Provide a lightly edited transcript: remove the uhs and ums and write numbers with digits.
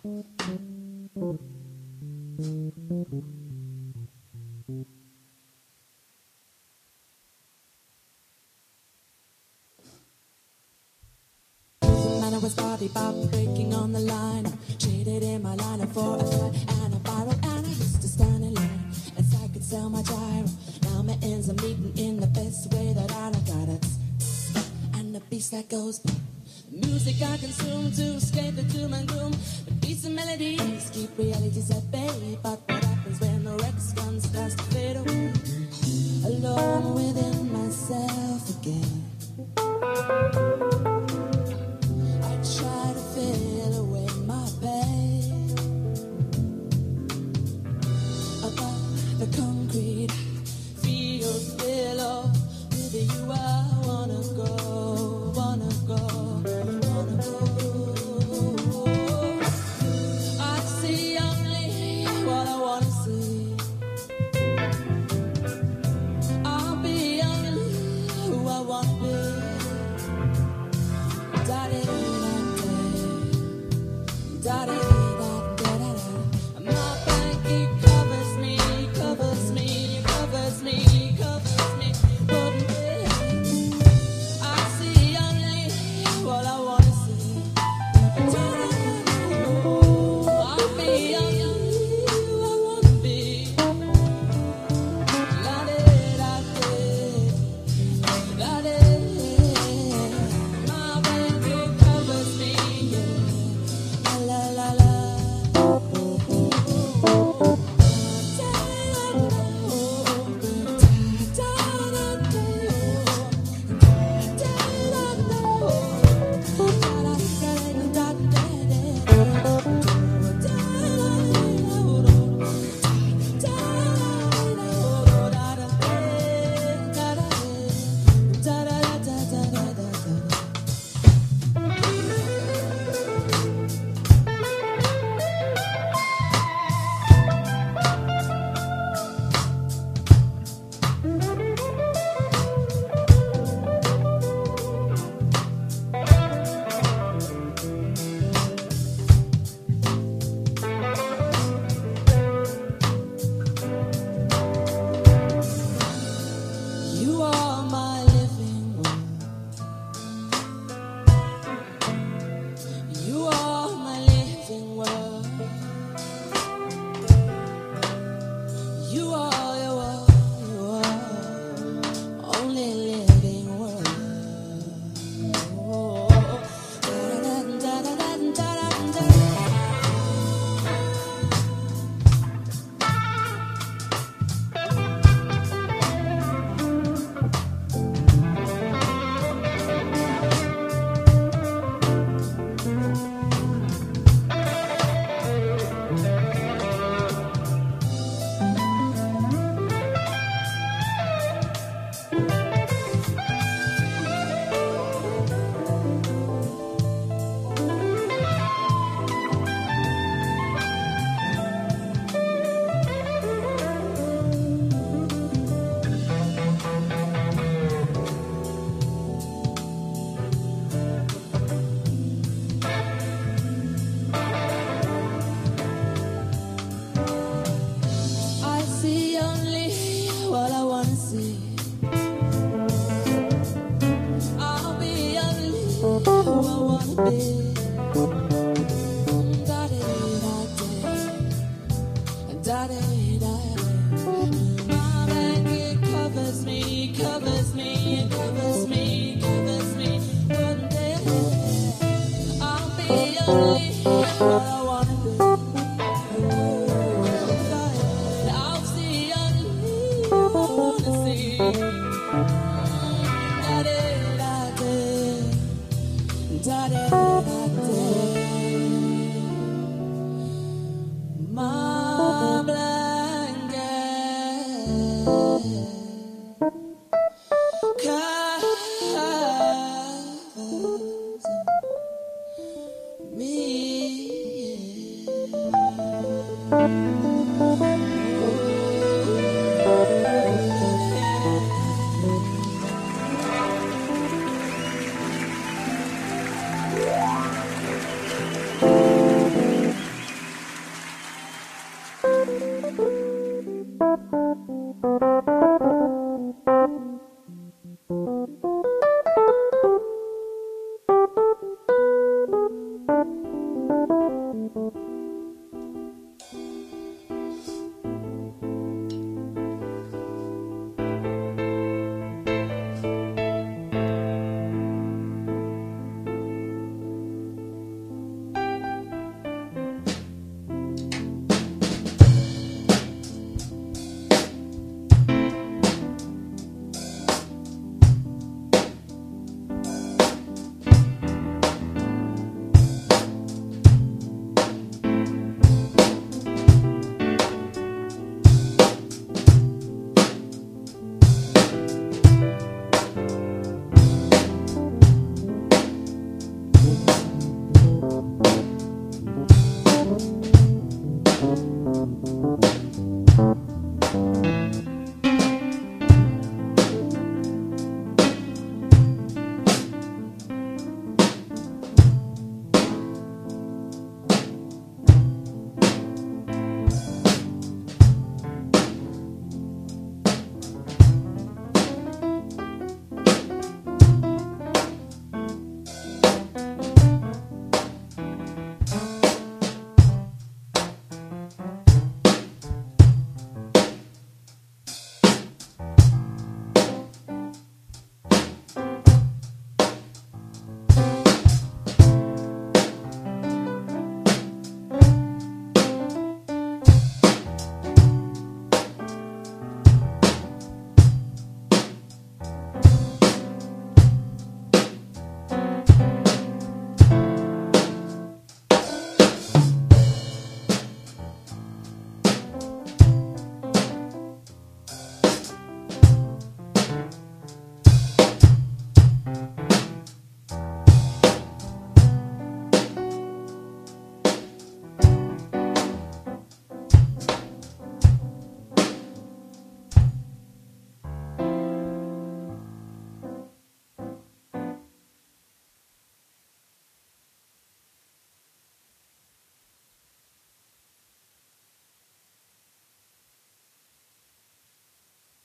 I was body pop breaking on the line. Traded in my liner for a threat and a viral. And I used to stand in line as I could sell my gyro. Now my ends are meeting in the best way that I know. Got it. And the beast that goes boom. Music I consume to escape the doom and gloom. The beats and melodies keep realities at bay. But what happens when the Rex gun starts to fade away? Alone within myself again. Try to feel away my pain. Above the concrete feels below. With you I wanna go, wanna go, wanna go. I see only what I wanna see. I'll be only who I wanna be. Daddy. My blanket covers me, covers me, covers me, covers me. I see only what I wanna see. I'll be only who I wanna be. My blanket covers me. La la la.